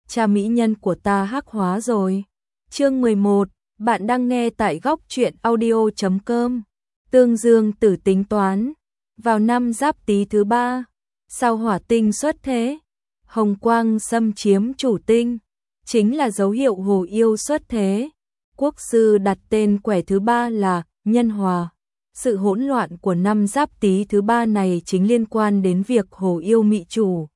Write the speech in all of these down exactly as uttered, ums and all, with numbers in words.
cha mỹ nhân của ta hắc hóa rồi. Chương mười một, bạn đang nghe tại góc truyện audio chấm com. Tương Dương Tử tính toán, vào năm Giáp Tý thứ ba, sao hỏa tinh xuất thế, hồng quang xâm chiếm chủ tinh, chính là dấu hiệu hồ yêu xuất thế. Quốc sư đặt tên quẻ thứ ba là Nhân Hòa. Sự hỗn loạn của năm Giáp Tý thứ ba này chính liên quan đến việc hồ yêu mị chủ.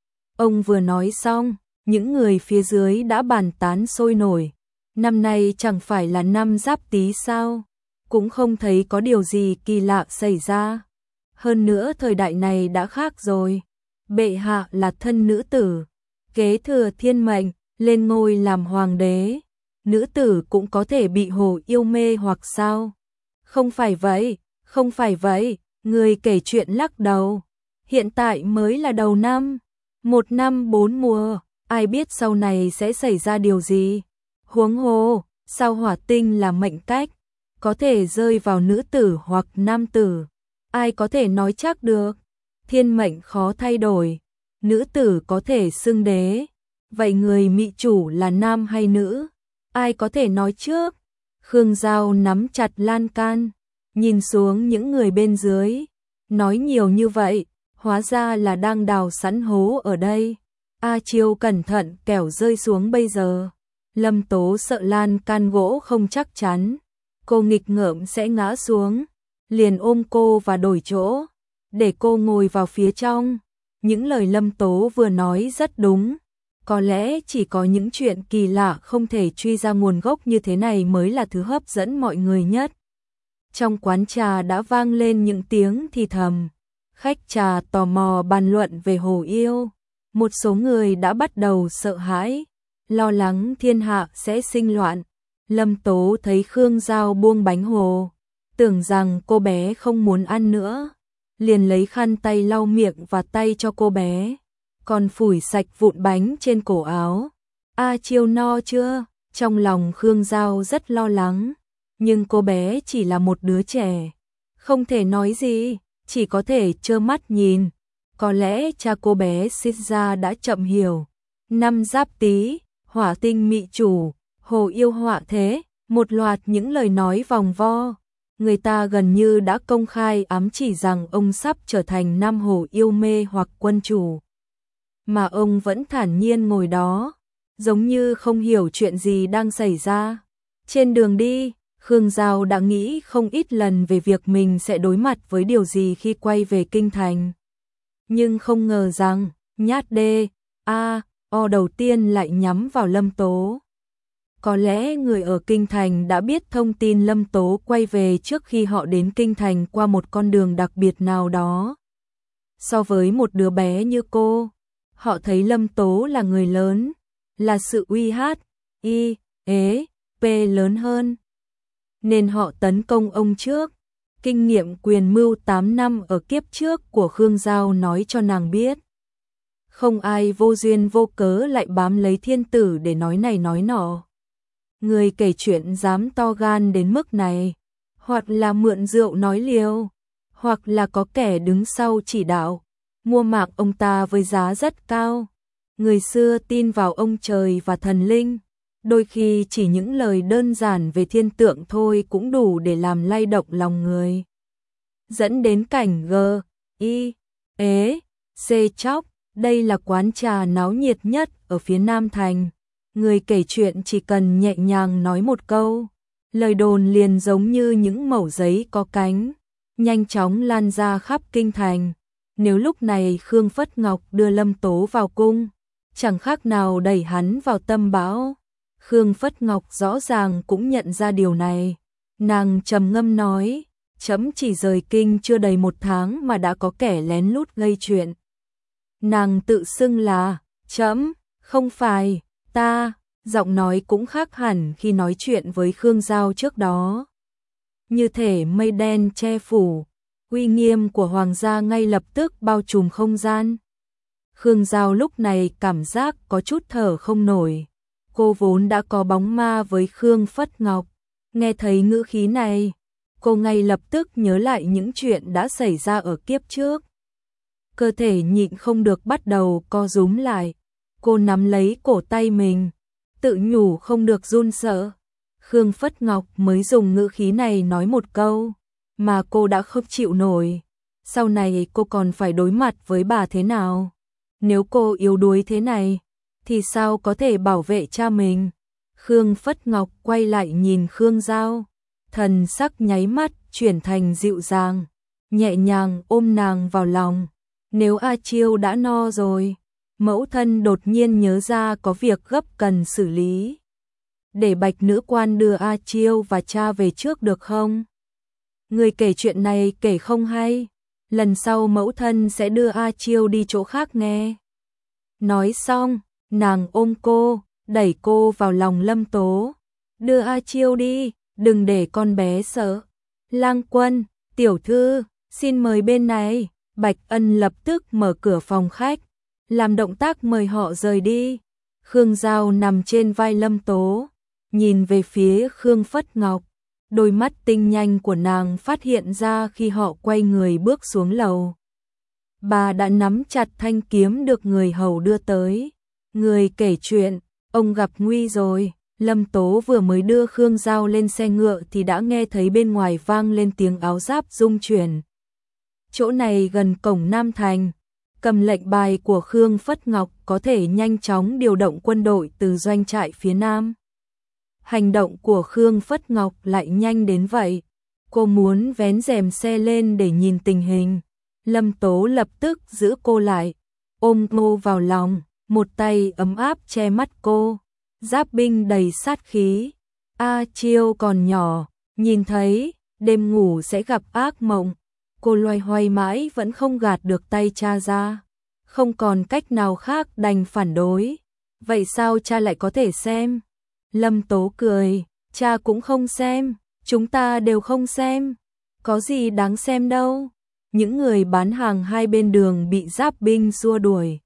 Ông vừa nói xong, những người phía dưới đã bàn tán sôi nổi. Năm nay chẳng phải là năm Giáp Tý sao? Cũng không thấy có điều gì kỳ lạ xảy ra. Hơn nữa thời đại này đã khác rồi. Bệ hạ là thân nữ tử, kế thừa thiên mệnh, lên ngôi làm hoàng đế. Nữ tử cũng có thể bị hồ yêu mê hoặc sao? Không phải vậy, không phải vậy, người kể chuyện lắc đầu. Hiện tại mới là đầu năm, một năm bốn mùa, ai biết sau này sẽ xảy ra điều gì. Huống hồ, sao hỏa tinh là mệnh cách, có thể rơi vào nữ tử hoặc nam tử. Ai có thể nói chắc được, thiên mệnh khó thay đổi, nữ tử có thể xưng đế. Vậy người mị chủ là nam hay nữ? Ai có thể nói trước? Khương Giao nắm chặt lan can, nhìn xuống những người bên dưới. Nói nhiều như vậy, hóa ra là đang đào sẵn hố ở đây. A Chiêu cẩn thận kẻo rơi xuống bây giờ. Lâm Tố sợ lan can gỗ không chắc chắn, cô nghịch ngợm sẽ ngã xuống, liền ôm cô và đổi chỗ, để cô ngồi vào phía trong. Những lời Lâm Tố vừa nói rất đúng. Có lẽ chỉ có những chuyện kỳ lạ không thể truy ra nguồn gốc như thế này mới là thứ hấp dẫn mọi người nhất. Trong quán trà đã vang lên những tiếng thì thầm. Khách trà tò mò bàn luận về hồ yêu. Một số người đã bắt đầu sợ hãi, lo lắng thiên hạ sẽ sinh loạn. Lâm Tố thấy Khương Giao buông bánh hồ, tưởng rằng cô bé không muốn ăn nữa, liền lấy khăn tay lau miệng và tay cho cô bé, còn phủi sạch vụn bánh trên cổ áo. A Chiêu no chưa? Trong lòng Khương Giao rất lo lắng, nhưng cô bé chỉ là một đứa trẻ, không thể nói gì, chỉ có thể trơ mắt nhìn. Có lẽ cha cô bé sinh ra đã chậm hiểu. Năm Giáp Tý, hỏa tinh mị chủ, hồ yêu họa thế, một loạt những lời nói vòng vo. Người ta gần như đã công khai ám chỉ rằng ông sắp trở thành năm hồ yêu mê hoặc quân chủ. Mà ông vẫn thản nhiên ngồi đó, giống như không hiểu chuyện gì đang xảy ra. Trên đường đi, Khương Giao đã nghĩ không ít lần về việc mình sẽ đối mặt với điều gì khi quay về kinh thành. Nhưng không ngờ rằng, nhát đê, a, o đầu tiên lại nhắm vào Lâm Tố. Có lẽ người ở kinh thành đã biết thông tin Lâm Tố quay về trước khi họ đến kinh thành qua một con đường đặc biệt nào đó. So với một đứa bé như cô, họ thấy Lâm Tố là người lớn, là sự uy hát, y, ế, p lớn hơn. Nên họ tấn công ông trước. Kinh nghiệm quyền mưu tám năm ở kiếp trước của Khương Giao nói cho nàng biết. Không ai vô duyên vô cớ lại bám lấy thiên tử để nói này nói nọ. Người kể chuyện dám to gan đến mức này, hoặc là mượn rượu nói liều, hoặc là có kẻ đứng sau chỉ đạo, mua mạng ông ta với giá rất cao. Người xưa tin vào ông trời và thần linh, đôi khi chỉ những lời đơn giản về thiên tượng thôi cũng đủ để làm lay động lòng người. Dẫn đến cảnh G, I, ế, C chóc, đây là quán trà náo nhiệt nhất ở phía Nam Thành. Người kể chuyện chỉ cần nhẹ nhàng nói một câu, lời đồn liền giống như những mẩu giấy có cánh, nhanh chóng lan ra khắp kinh thành. Nếu lúc này Khương Phất Ngọc đưa Lâm Tố vào cung, chẳng khác nào đẩy hắn vào tâm bão. Khương Phất Ngọc rõ ràng cũng nhận ra điều này. Nàng trầm ngâm nói, chấm chỉ rời kinh chưa đầy một tháng mà đã có kẻ lén lút gây chuyện. Nàng tự xưng là, chấm, không phải, ta, giọng nói cũng khác hẳn khi nói chuyện với Khương Giao trước đó. Như thể mây đen che phủ, uy nghiêm của hoàng gia ngay lập tức bao trùm không gian. Khương Giao lúc này cảm giác có chút thở không nổi. Cô vốn đã có bóng ma với Khương Phất Ngọc, nghe thấy ngữ khí này, cô ngay lập tức nhớ lại những chuyện đã xảy ra ở kiếp trước. Cơ thể nhịn không được bắt đầu co rúm lại, Cô nắm lấy cổ tay mình, tự nhủ không được run sợ. Khương Phất Ngọc mới dùng ngữ khí này nói một câu, mà cô đã không chịu nổi. Sau này cô còn phải đối mặt với bà thế nào? Nếu cô yếu đuối thế này, thì sao có thể bảo vệ cha mình? Khương Phất Ngọc quay lại nhìn Khương Giao, thần sắc nháy mắt chuyển thành dịu dàng, nhẹ nhàng ôm nàng vào lòng. Nếu A Chiêu đã no rồi, mẫu thân đột nhiên nhớ ra có việc gấp cần xử lý. Để Bạch nữ quan đưa A Chiêu và cha về trước được không? Người kể chuyện này kể không hay, lần sau mẫu thân sẽ đưa A Chiêu đi chỗ khác nghe. Nói xong, nàng ôm cô, đẩy cô vào lòng Lâm Tố. Đưa A Chiêu đi, đừng để con bé sợ. Lang Quân, tiểu thư, xin mời bên này. Bạch Ân lập tức mở cửa phòng khách, làm động tác mời họ rời đi. Khương Giao nằm trên vai Lâm Tố, nhìn về phía Khương Phất Ngọc. Đôi mắt tinh nhanh của nàng phát hiện ra khi họ quay người bước xuống lầu. Bà đã nắm chặt thanh kiếm được người hầu đưa tới. Người kể chuyện, ông gặp nguy rồi. Lâm Tố vừa mới đưa Khương Giao lên xe ngựa thì đã nghe thấy bên ngoài vang lên tiếng áo giáp rung chuyển. Chỗ này gần cổng Nam Thành, cầm lệnh bài của Khương Phất Ngọc có thể nhanh chóng điều động quân đội từ doanh trại phía Nam. Hành động của Khương Phất Ngọc lại nhanh đến vậy. Cô muốn vén rèm xe lên để nhìn tình hình. Lâm Tố lập tức giữ cô lại, ôm cô vào lòng, một tay ấm áp che mắt cô. Giáp binh đầy sát khí. A Chiêu còn nhỏ, nhìn thấy, đêm ngủ sẽ gặp ác mộng. Cô loay hoay mãi vẫn không gạt được tay cha ra. Không còn cách nào khác đành phản đối. Vậy sao cha lại có thể xem? Lâm Tố cười, cha cũng không xem, chúng ta đều không xem. Có gì đáng xem đâu. Những người bán hàng hai bên đường bị giáp binh xua đuổi,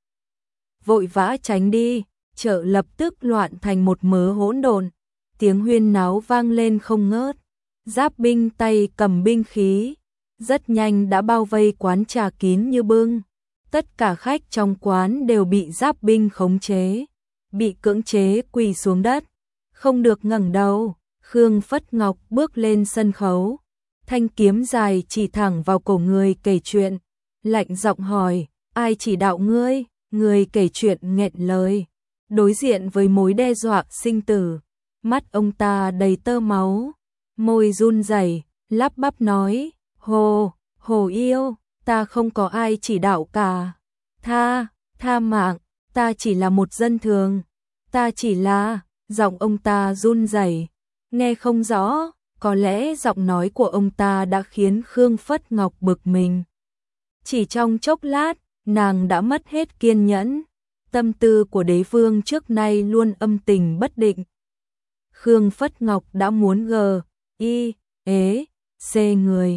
vội vã tránh đi, chợ lập tức loạn thành một mớ hỗn độn. Tiếng huyên náo vang lên không ngớt. Giáp binh tay cầm binh khí, rất nhanh đã bao vây quán trà kín như bưng. Tất cả khách trong quán đều bị giáp binh khống chế, bị cưỡng chế quỳ xuống đất, không được ngẩng đầu. Khương Phất Ngọc bước lên sân khấu, thanh kiếm dài chỉ thẳng vào cổ người kể chuyện, lạnh giọng hỏi, ai chỉ đạo ngươi? Người kể chuyện nghẹn lời, đối diện với mối đe dọa sinh tử, mắt ông ta đầy tơ máu, môi run rẩy, lắp bắp nói, Hồ, Hồ yêu, ta không có ai chỉ đạo cả, tha, tha mạng, ta chỉ là một dân thường, ta chỉ là, giọng ông ta run rẩy, nghe không rõ, có lẽ giọng nói của ông ta đã khiến Khương Phất Ngọc bực mình. Chỉ trong chốc lát, nàng đã mất hết kiên nhẫn. Tâm tư của đế vương trước nay luôn âm tình bất định. Khương Phất Ngọc đã muốn gờ, y, ế, xê người.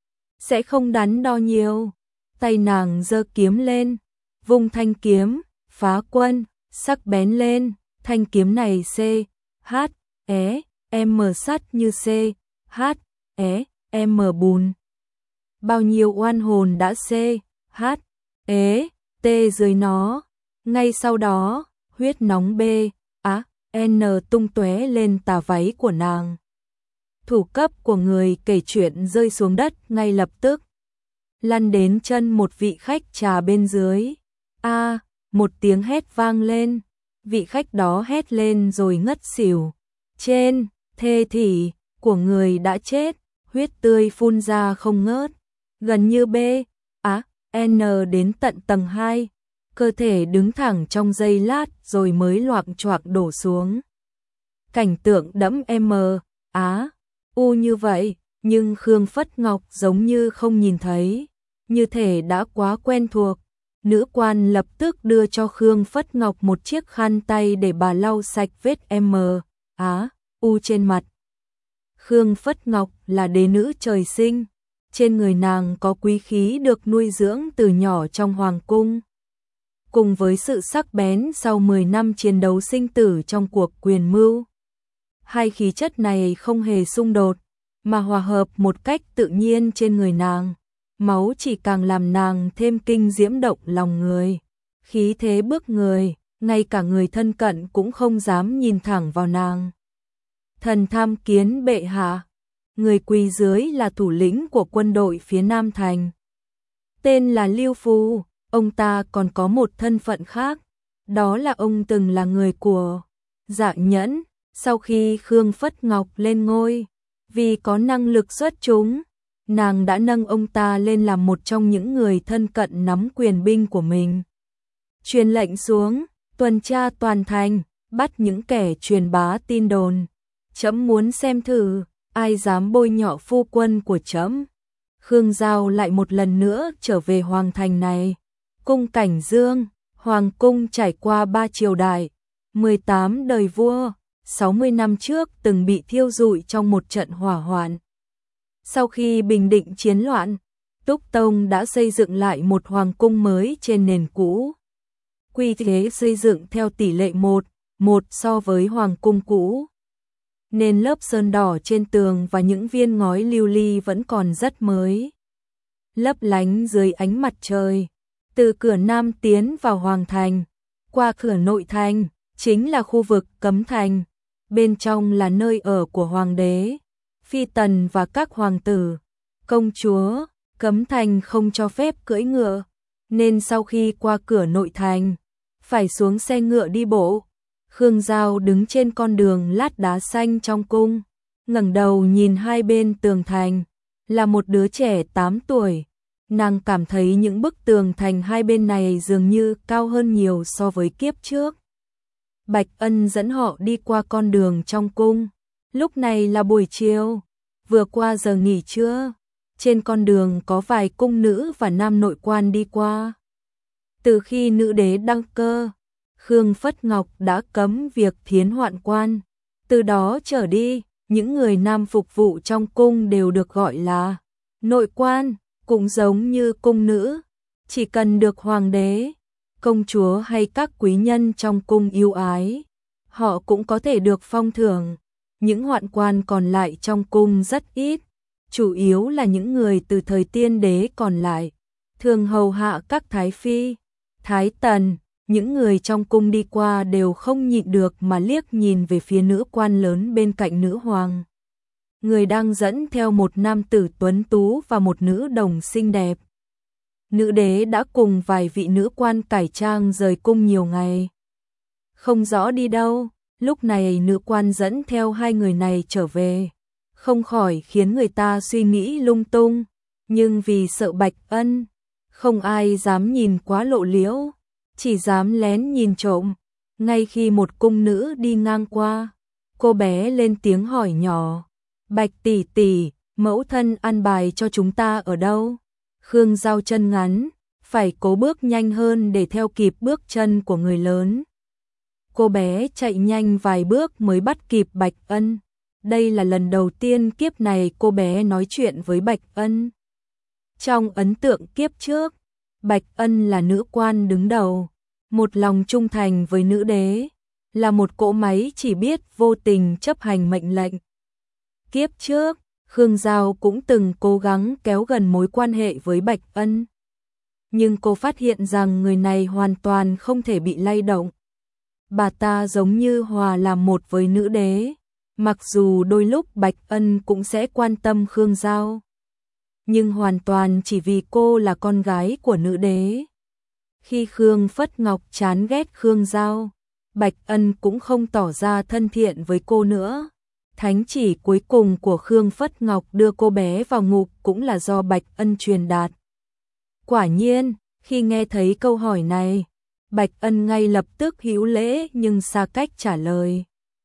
Sẽ không đắn đo nhiều. Tay nàng giơ kiếm lên, vung thanh kiếm, phá quân, sắc bén lên. Thanh kiếm này C, H, é, M sắt như C, H, é, M bùn. Bao nhiêu oan hồn đã C, H, é, T dưới nó. Ngay sau đó, huyết nóng B, á, N tung tóe lên tà váy của nàng. Thủ cấp của người kể chuyện rơi xuống đất ngay lập tức, lăn đến chân một vị khách trà bên dưới. A, một tiếng hét vang lên, vị khách đó hét lên rồi ngất xỉu. Trên thê thỉ của người đã chết, huyết tươi phun ra không ngớt, gần như B, á, N đến tận tầng hai. Cơ thể đứng thẳng trong giây lát rồi mới loạng choạng đổ xuống. Cảnh tượng đẫm M, Á, U như vậy, nhưng Khương Phất Ngọc giống như không nhìn thấy, như thể đã quá quen thuộc. Nữ quan lập tức đưa cho Khương Phất Ngọc một chiếc khăn tay để bà lau sạch vết M, Á, U trên mặt. Khương Phất Ngọc là đế nữ trời sinh, trên người nàng có quý khí được nuôi dưỡng từ nhỏ trong hoàng cung. Cùng với sự sắc bén sau mười năm chiến đấu sinh tử trong cuộc quyền mưu, hai khí chất này không hề xung đột, mà hòa hợp một cách tự nhiên trên người nàng. Máu chỉ càng làm nàng thêm kinh diễm động lòng người, khí thế bức người, ngay cả người thân cận cũng không dám nhìn thẳng vào nàng. Thần tham kiến bệ hạ. Người quỳ dưới là thủ lĩnh của quân đội phía Nam Thành. Tên là Lưu Phu, ông ta còn có một thân phận khác, đó là ông từng là người của Dạ Nhẫn, sau khi Khương Phất Ngọc lên ngôi, vì có năng lực xuất chúng, nàng đã nâng ông ta lên làm một trong những người thân cận nắm quyền binh của mình. Truyền lệnh xuống, tuần tra toàn thành, bắt những kẻ truyền bá tin đồn. Trẫm muốn xem thử, ai dám bôi nhọ phu quân của trẫm. Khương Giao lại một lần nữa trở về hoàng thành này. Cung Cảnh Dương, hoàng cung trải qua ba triều đại, mười tám đời vua, sáu mươi năm trước từng bị thiêu rụi trong một trận hỏa hoạn. Sau khi bình định chiến loạn, Túc Tông đã xây dựng lại một hoàng cung mới trên nền cũ. Quy thế xây dựng theo tỷ lệ một, một so với hoàng cung cũ. Nên lớp sơn đỏ trên tường và những viên ngói lưu ly vẫn còn rất mới, lấp lánh dưới ánh mặt trời. Từ cửa Nam tiến vào hoàng thành, qua cửa nội thành, chính là khu vực cấm thành. Bên trong là nơi ở của hoàng đế, phi tần và các hoàng tử, công chúa. Cấm thành không cho phép cưỡi ngựa, nên sau khi qua cửa nội thành, phải xuống xe ngựa đi bộ. Khương Giao đứng trên con đường lát đá xanh trong cung, ngẩng đầu nhìn hai bên tường thành, là một đứa trẻ tám tuổi. Nàng cảm thấy những bức tường thành hai bên này dường như cao hơn nhiều so với kiếp trước. Bạch Ân dẫn họ đi qua con đường trong cung. Lúc này là buổi chiều, vừa qua giờ nghỉ trưa. Trên con đường có vài cung nữ và nam nội quan đi qua. Từ khi nữ đế đăng cơ, Khương Phất Ngọc đã cấm việc thiến hoạn quan. Từ đó trở đi, những người nam phục vụ trong cung đều được gọi là nội quan, cũng giống như cung nữ. Chỉ cần được hoàng đế, công chúa hay các quý nhân trong cung yêu ái, họ cũng có thể được phong thưởng. Những hoạn quan còn lại trong cung rất ít, chủ yếu là những người từ thời tiên đế còn lại, thường hầu hạ các thái phi, thái tần. Những người trong cung đi qua đều không nhịn được mà liếc nhìn về phía nữ quan lớn bên cạnh nữ hoàng. Người đang dẫn theo một nam tử tuấn tú và một nữ đồng xinh đẹp. Nữ đế đã cùng vài vị nữ quan cải trang rời cung nhiều ngày, không rõ đi đâu. Lúc này nữ quan dẫn theo hai người này trở về, không khỏi khiến người ta suy nghĩ lung tung. Nhưng vì sợ Bạch Ân, không ai dám nhìn quá lộ liễu, chỉ dám lén nhìn trộm. Ngay khi một cung nữ đi ngang qua, cô bé lên tiếng hỏi nhỏ: Bạch tỷ tỷ, mẫu thân an bài cho chúng ta ở đâu? Khương Giao chân ngắn, phải cố bước nhanh hơn để theo kịp bước chân của người lớn. Cô bé chạy nhanh vài bước mới bắt kịp Bạch Ân. Đây là lần đầu tiên kiếp này cô bé nói chuyện với Bạch Ân. Trong ấn tượng kiếp trước, Bạch Ân là nữ quan đứng đầu, một lòng trung thành với nữ đế, là một cỗ máy chỉ biết vô tình chấp hành mệnh lệnh. Kiếp trước, Khương Giao cũng từng cố gắng kéo gần mối quan hệ với Bạch Ân. Nhưng cô phát hiện rằng người này hoàn toàn không thể bị lay động. Bà ta giống như hòa làm một với nữ đế, mặc dù đôi lúc Bạch Ân cũng sẽ quan tâm Khương Giao, nhưng hoàn toàn chỉ vì cô là con gái của nữ đế. Khi Khương Phất Ngọc chán ghét Khương Giao, Bạch Ân cũng không tỏ ra thân thiện với cô nữa. Thánh chỉ cuối cùng của Khương Phất Ngọc đưa cô bé vào ngục cũng là do Bạch Ân truyền đạt. Quả nhiên, khi nghe thấy câu hỏi này, Bạch Ân ngay lập tức hữu lễ nhưng xa cách trả lời.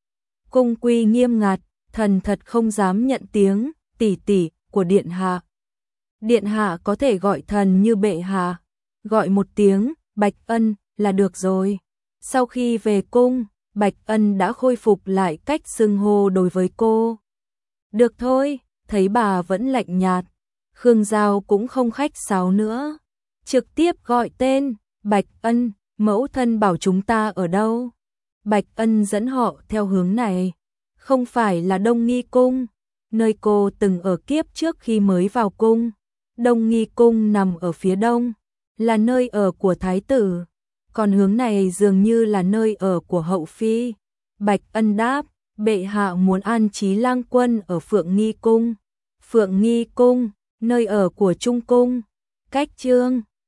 Cung quy nghiêm ngặt, thần thật không dám nhận tiếng tỷ tỷ của điện hạ. Điện hạ có thể gọi thần như bệ hạ, gọi một tiếng Bạch Ân là được rồi. Sau khi về cung, Bạch Ân đã khôi phục lại cách xưng hô đối với cô. Được thôi, thấy bà vẫn lạnh nhạt, Khương Giao cũng không khách sáo nữa, trực tiếp gọi tên Bạch Ân. Mẫu thân bảo chúng ta ở đâu? Bạch Ân dẫn họ theo hướng này, không phải là Đông Nghi Cung, nơi cô từng ở kiếp trước khi mới vào cung. Đông Nghi Cung nằm ở phía đông, là nơi ở của thái tử. còn hướng này dường như là nơi ở của hậu phi. Bạch Ân đáp, bệ hạ muốn an trí lang quân ở Phượng Nghi Cung. Phượng Nghi Cung, nơi ở của Trung Cung, cách Chương